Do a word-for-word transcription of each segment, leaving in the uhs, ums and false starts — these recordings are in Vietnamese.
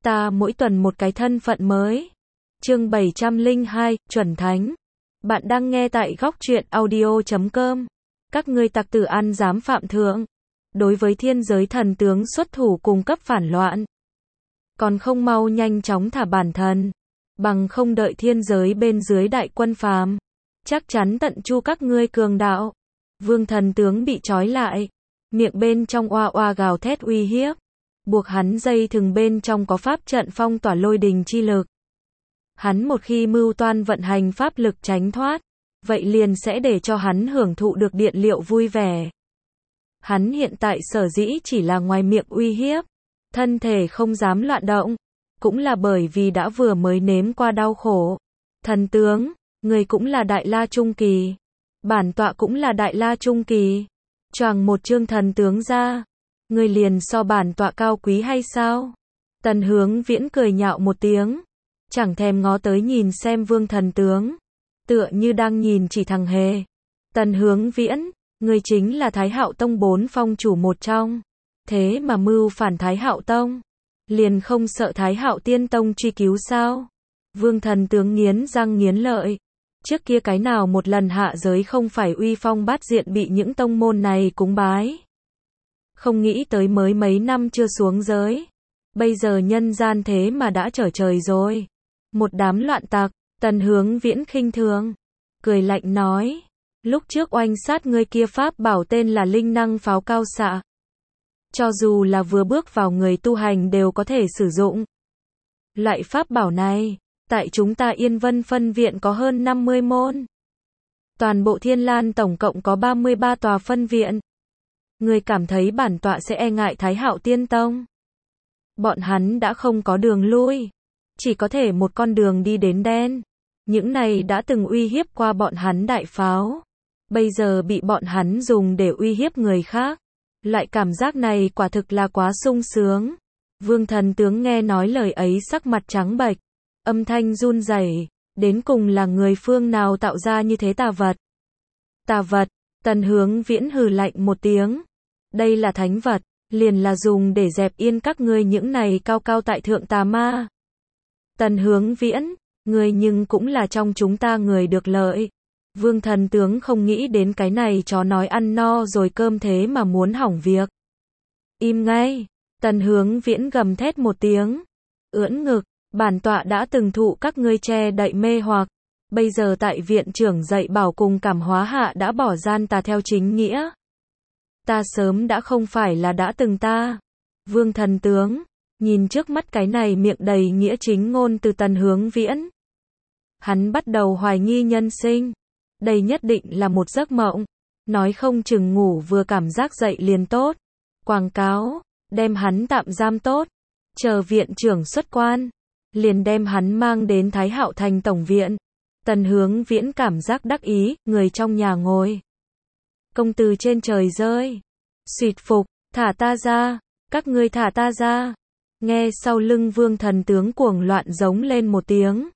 Ta mỗi tuần một cái thân phận mới. Chương bảy trăm lẻ hai, Chuẩn Thánh. Bạn đang nghe tại góc truyện audio chấm com. Các ngươi tặc tử ăn dám phạm thượng. Đối với thiên giới thần tướng xuất thủ cùng cấp phản loạn. Còn không mau nhanh chóng thả bản thân. Bằng không đợi thiên giới bên dưới đại quân phàm. Chắc chắn tận chu các ngươi cường đạo. Vương thần tướng bị trói lại. Miệng bên trong oa oa gào thét uy hiếp. Buộc hắn dây thừng bên trong có pháp trận phong tỏa lôi đình chi lực. Hắn một khi mưu toan vận hành pháp lực tránh thoát, vậy liền sẽ để cho hắn hưởng thụ được điện liệu vui vẻ. Hắn hiện tại sở dĩ chỉ là ngoài miệng uy hiếp, thân thể không dám loạn động, cũng là bởi vì đã vừa mới nếm qua đau khổ. Thần tướng, người cũng là đại la trung kỳ. Bản tọa cũng là đại la trung kỳ. Choàng một chương thần tướng ra. Người liền so bản tọa cao quý hay sao? Tần Hướng Viễn cười nhạo một tiếng. Chẳng thèm ngó tới nhìn xem vương thần tướng. Tựa như đang nhìn chỉ thằng hề. Tần Hướng Viễn, người chính là Thái Hạo Tông bốn phong chủ một trong. Thế mà mưu phản Thái Hạo Tông. Liền không sợ Thái Hạo Tiên Tông truy cứu sao? Vương thần tướng nghiến răng nghiến lợi. Trước kia cái nào một lần hạ giới không phải uy phong bát diện bị những tông môn này cúng bái. Không nghĩ tới mới mấy năm chưa xuống giới. Bây giờ nhân gian thế mà đã trở trời rồi. Một đám loạn tặc. Tần Hướng Viễn khinh thường. Cười lạnh nói. Lúc trước oanh sát người kia pháp bảo tên là linh năng pháo cao xạ. Cho dù là vừa bước vào người tu hành đều có thể sử dụng. Loại pháp bảo này, tại chúng ta Yên Vân phân viện có hơn năm mươi môn. Toàn bộ Thiên Lan tổng cộng có ba mươi ba tòa phân viện. Người cảm thấy bản tọa sẽ e ngại Thái Hạo Tiên Tông. Bọn hắn đã không có đường lui. Chỉ có thể một con đường đi đến đen. Những này đã từng uy hiếp qua bọn hắn đại pháo. Bây giờ bị bọn hắn dùng để uy hiếp người khác. Loại cảm giác này quả thực là quá sung sướng. Vương thần tướng nghe nói lời ấy sắc mặt trắng bệch. Âm thanh run rẩy. Đến cùng là người phương nào tạo ra như thế tà vật? Tà vật. Tần Hướng Viễn hừ lạnh một tiếng. Đây là thánh vật, liền là dùng để dẹp yên các ngươi những này cao cao tại thượng tà ma. Tần Hướng Viễn, ngươi nhưng cũng là trong chúng ta người được lợi. Vương thần tướng không nghĩ đến cái này chó nói ăn no rồi cơm thế mà muốn hỏng việc. Im ngay. Tần Hướng Viễn gầm thét một tiếng. Ưỡn ngực, bản tọa đã từng thụ các ngươi che đậy mê hoặc. Bây giờ tại viện trưởng dạy bảo cùng cảm hóa hạ đã bỏ gian tà theo chính nghĩa. Ta sớm đã không phải là đã từng ta. Vương thần tướng, nhìn trước mắt cái này miệng đầy nghĩa chính ngôn từ Tần Hướng Viễn. Hắn bắt đầu hoài nghi nhân sinh. Đây nhất định là một giấc mộng. Nói không chừng ngủ vừa cảm giác dậy liền tốt. Quảng cáo, đem hắn tạm giam tốt. Chờ viện trưởng xuất quan. Liền đem hắn mang đến Thái Hạo Thành tổng viện. Tần Hướng Viễn cảm giác đắc ý, người trong nhà ngồi. Công từ trên trời rơi. Xuyệt phục, thả ta ra, các ngươi thả ta ra. Nghe sau lưng vương thần tướng cuồng loạn giống lên một tiếng.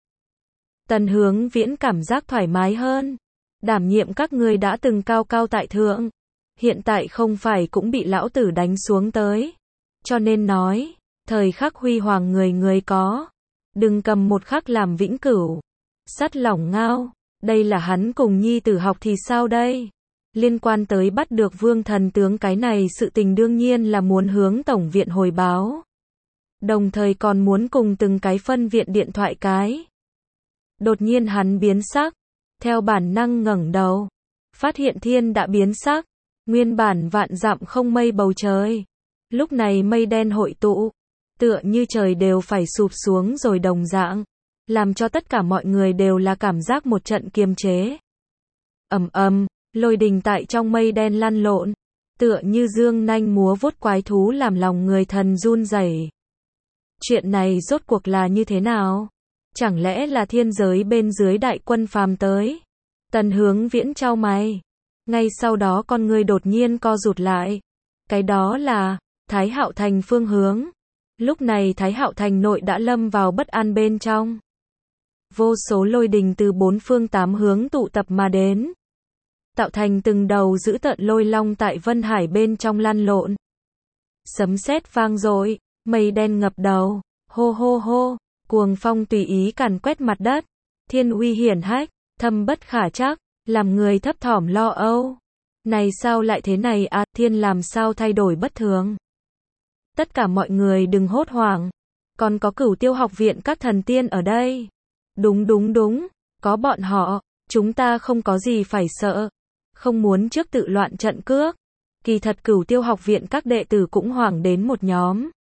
Tần Hướng Viễn cảm giác thoải mái hơn. Đảm nhiệm các ngươi đã từng cao cao tại thượng. Hiện tại không phải cũng bị lão tử đánh xuống tới. Cho nên nói, thời khắc huy hoàng người người có. Đừng cầm một khắc làm vĩnh cửu. Sắt lỏng ngao, đây là hắn cùng nhi tử học thì sao đây? Liên quan tới bắt được vương thần tướng cái này sự tình đương nhiên là muốn hướng tổng viện hồi báo. Đồng thời còn muốn cùng từng cái phân viện điện thoại cái. Đột nhiên hắn biến sắc, theo bản năng ngẩng đầu, phát hiện thiên đã biến sắc, nguyên bản vạn dặm không mây bầu trời. Lúc này mây đen hội tụ, tựa như trời đều phải sụp xuống rồi đồng dạng. Làm cho tất cả mọi người đều là cảm giác một trận kiềm chế. Ầm ầm, lôi đình tại trong mây đen lăn lộn, tựa như dương nanh múa vuốt quái thú làm lòng người thần run rẩy. Chuyện này rốt cuộc là như thế nào? Chẳng lẽ là thiên giới bên dưới đại quân phàm tới? Tần Hướng Viễn chau mày. Ngay sau đó con người đột nhiên co rụt lại. Cái đó là Thái Hạo Thành phương hướng. Lúc này Thái Hạo Thành nội đã lâm vào bất an bên trong. Vô số lôi đình từ bốn phương tám hướng tụ tập mà đến. Tạo thành từng đầu dữ tợn lôi long tại Vân Hải bên trong lăn lộn. Sấm sét vang dội, mây đen ngập đầu, Hô hô hô, cuồng phong tùy ý càn quét mặt đất, thiên uy hiển hách, thâm bất khả trắc, làm người thấp thỏm lo âu. Này sao lại thế này à, thiên làm sao thay đổi bất thường? Tất cả mọi người đừng hốt hoảng, còn có Cửu Tiêu học viện các thần tiên ở đây. Đúng đúng đúng, có bọn họ, chúng ta không có gì phải sợ. Không muốn trước tự loạn trận cước. Kỳ thật Cửu Tiêu học viện các đệ tử cũng hoảng đến một nhóm.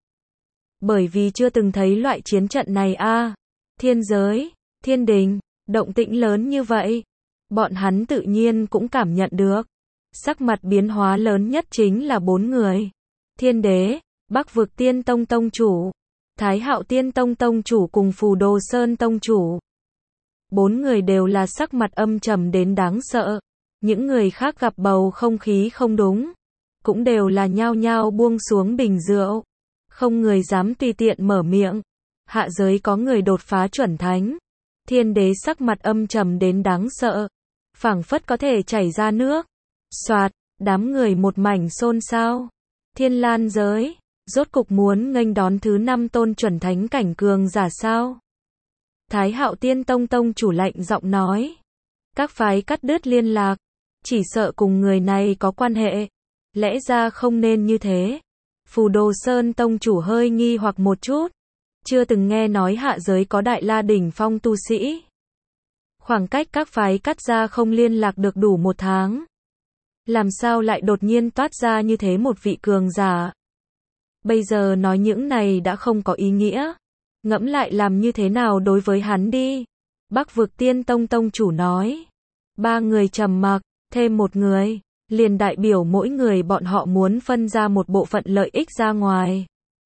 Bởi vì chưa từng thấy loại chiến trận này a. À, thiên giới, thiên đình, động tĩnh lớn như vậy. Bọn hắn tự nhiên cũng cảm nhận được. Sắc mặt biến hóa lớn nhất chính là bốn người. Thiên đế, Bắc vực Tiên Tông Tông chủ, Thái Hạo Tiên Tông Tông chủ cùng Phù Đồ Sơn Tông chủ. Bốn người đều là sắc mặt âm trầm đến đáng sợ. Những người khác gặp bầu không khí không đúng, cũng đều là nhao nhao buông xuống bình rượu. Không người dám tùy tiện mở miệng. Hạ giới có người đột phá chuẩn thánh. Thiên đế sắc mặt âm trầm đến đáng sợ, phảng phất có thể chảy ra nước. Soạt, đám người một mảnh xôn xao. Thiên Lan giới, rốt cục muốn nghênh đón thứ năm tôn chuẩn thánh cảnh cường giả sao? Thái Hạo Tiên Tông Tông chủ lạnh giọng nói. Các phái cắt đứt liên lạc, chỉ sợ cùng người này có quan hệ. Lẽ ra không nên như thế. Phù Đồ Sơn Tông chủ hơi nghi hoặc một chút. Chưa từng nghe nói hạ giới có đại la đỉnh phong tu sĩ. Khoảng cách các phái cắt ra không liên lạc được đủ một tháng. Làm sao lại đột nhiên toát ra như thế một vị cường giả? Bây giờ nói những này đã không có ý nghĩa. Ngẫm lại làm như thế nào đối với hắn đi. Bắc vực Tiên Tông Tông chủ nói. Ba người trầm mặc, thêm một người, liền đại biểu mỗi người bọn họ muốn phân ra một bộ phận lợi ích ra ngoài.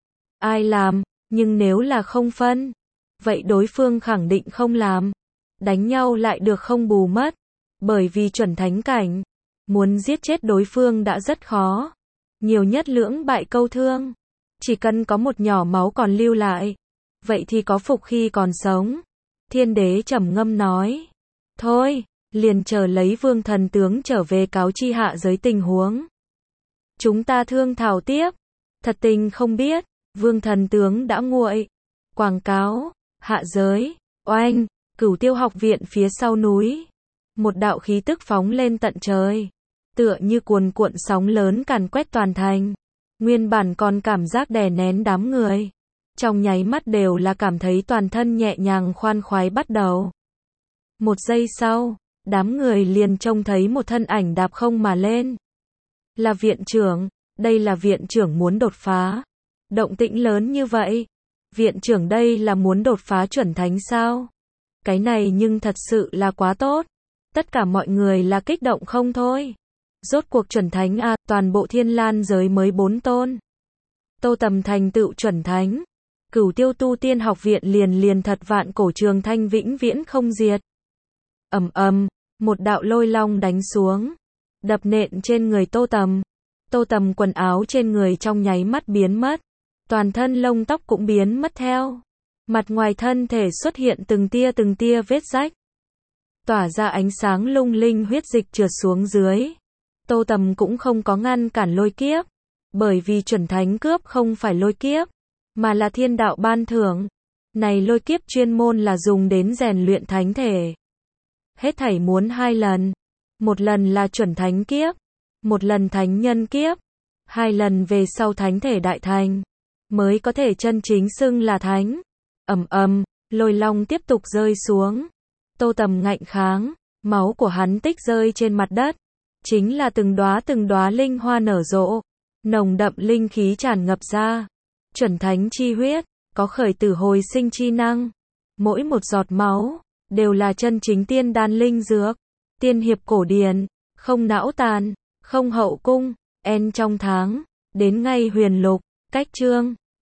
Ai làm, nhưng nếu là không phân, vậy đối phương khẳng định không làm. Đánh nhau lại được không bù mất. Bởi vì chuẩn thánh cảnh, muốn giết chết đối phương đã rất khó. Nhiều nhất lưỡng bại câu thương. Chỉ cần có một nhỏ máu còn lưu lại, vậy thì có phục khi còn sống. Thiên đế trầm ngâm nói. Thôi, liền chờ lấy Vương thần tướng trở về cáo chi hạ giới tình huống. Chúng ta thương thảo tiếp. Thật tình không biết, Vương thần tướng đã nguội. Quảng cáo, hạ giới, oanh, Cửu Tiêu học viện phía sau núi. Một đạo khí tức phóng lên tận trời. Tựa như cuồn cuộn sóng lớn càn quét toàn thành. Nguyên bản còn cảm giác đè nén đám người. Trong nháy mắt đều là cảm thấy toàn thân nhẹ nhàng khoan khoái bắt đầu. Một giây sau, đám người liền trông thấy một thân ảnh đạp không mà lên. Là viện trưởng, đây là viện trưởng muốn đột phá. Động tĩnh lớn như vậy. Viện trưởng đây là muốn đột phá chuẩn thánh sao? Cái này nhưng thật sự là quá tốt. Tất cả mọi người là kích động không thôi. Rốt cuộc chuẩn thánh a, à, toàn bộ Thiên Lan giới mới bốn tôn. Tô Tầm thành tựu chuẩn thánh. Cửu Tiêu tu tiên học viện liền liền thật vạn cổ trường thanh vĩnh viễn không diệt. Ầm ầm, một đạo lôi long đánh xuống, đập nện trên người Tô Tầm. Tô Tầm quần áo trên người trong nháy mắt biến mất, toàn thân lông tóc cũng biến mất theo. Mặt ngoài thân thể xuất hiện từng tia từng tia vết rách, tỏa ra ánh sáng lung linh, huyết dịch trượt xuống dưới. Tô Tầm cũng không có ngăn cản lôi kiếp, bởi vì chuẩn thánh cướp không phải lôi kiếp, mà là thiên đạo ban thưởng. Này lôi kiếp chuyên môn là dùng đến rèn luyện thánh thể. Hết thảy muốn hai lần. Một lần là chuẩn thánh kiếp, một lần thánh nhân kiếp, hai lần về sau thánh thể đại thành, mới có thể chân chính xưng là thánh. Ầm ầm, lôi long tiếp tục rơi xuống. Tô Tầm ngạnh kháng, máu của hắn tích rơi trên mặt đất. Chính là từng đóa từng đóa linh hoa nở rộ, nồng đậm linh khí tràn ngập ra. Chuẩn thánh chi huyết, có khởi tử hồi sinh chi năng. Mỗi một giọt máu, đều là chân chính tiên đan linh dược. Tiên hiệp cổ điển, không não tàn, không hậu cung, en trong tháng, đến ngay huyền lục, cách chương.